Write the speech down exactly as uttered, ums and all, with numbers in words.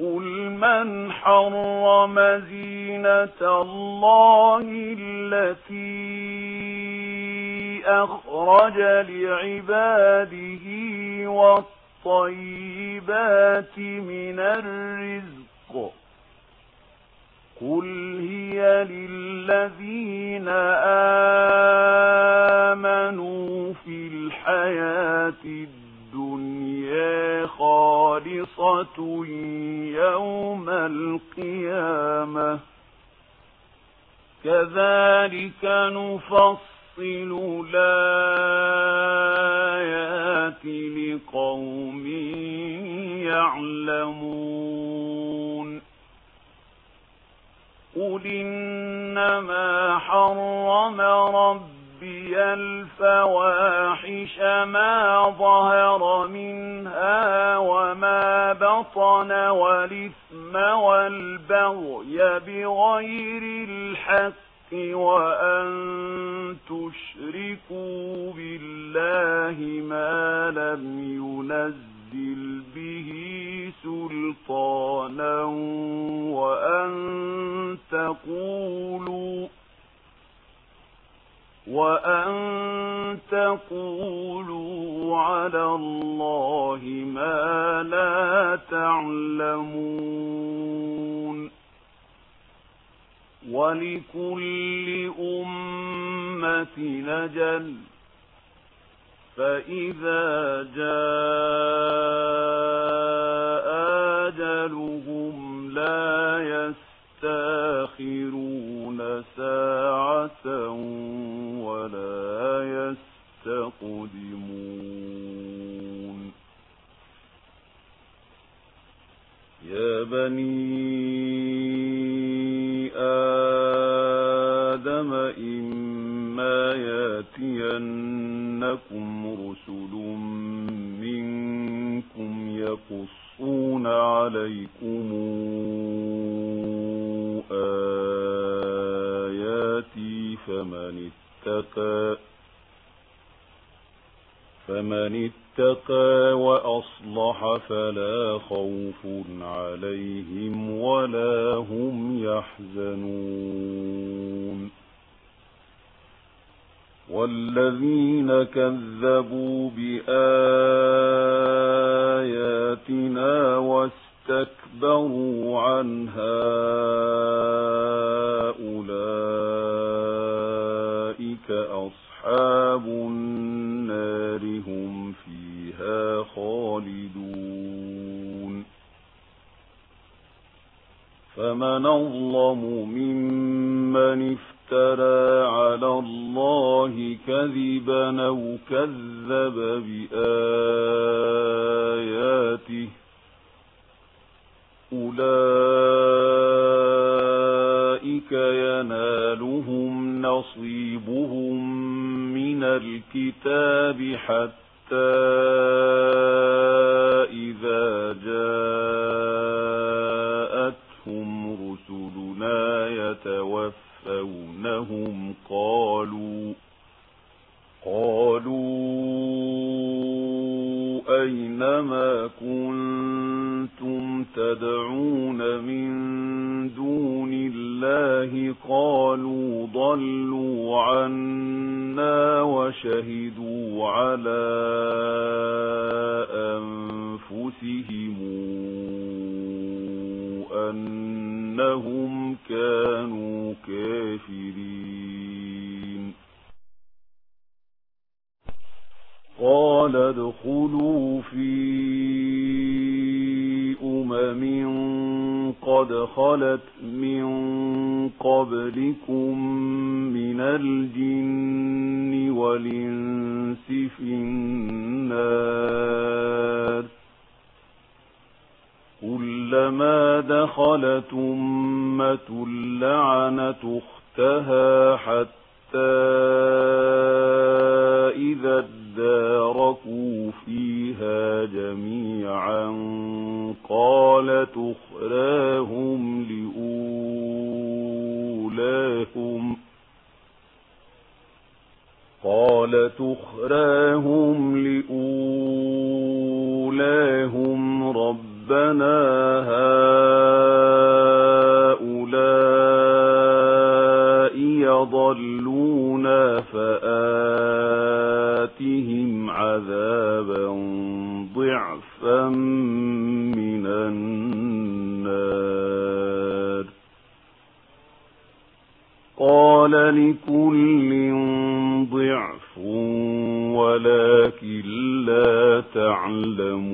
قل من حرم زينة الله التي أخرج لعباده والطيبات من الرزق قل هي للذين آمنوا في الحياة الدنيا خالصة يوم القيامة كذلك نفصل الآيات لقوم يعلمون قل إنما حرم ربي الفواحش ما ظهر منها وما بطن والإثم والبغي بغير الحق وأن تشركوا بالله ما لم ينزل به سلطانا وأن تقولوا وأن تقولوا على الله ما لا تعلمون ولكل أمة أجل فإذا جاء أجلهم لا يستأخرون ساعة ولا يستقدمون يا بني آدم إما يأتينكم رسل منكم يقصون عليكم آياتي فمن اتقى فمن اتقى وأصلح فلا خوف عليهم ولا هم يحزنون والذين كذبوا بآياتنا واستكبروا عنها أولئك أصحاب النار هم فيها خالدون فمن أظلم ممن افترى على الله كذبا أو كذب بآياته أولئك ينالهم نصيبهم من الكتاب حتى إذا جاءتهم رسلنا يتوفونهم قالوا قالوا أينما كنتم تدعون من دون الله قالوا ضلوا عنا وشهدوا على أنفسهم أنهم كانوا كافرين قال ادخلوا في أمم قد خلت من قبلكم من الجن والإنس في النار كلما دخلت أمة لعنت أختها حتى إذا اداركوا فيها جميعا قالت أخراهم لأولاهم قالت أخراهم لأولاهم ربنا هؤلاء كفرونا فآتهم عذابا ضعفا من النار قال لكل ضعف ولكن لا تعلمون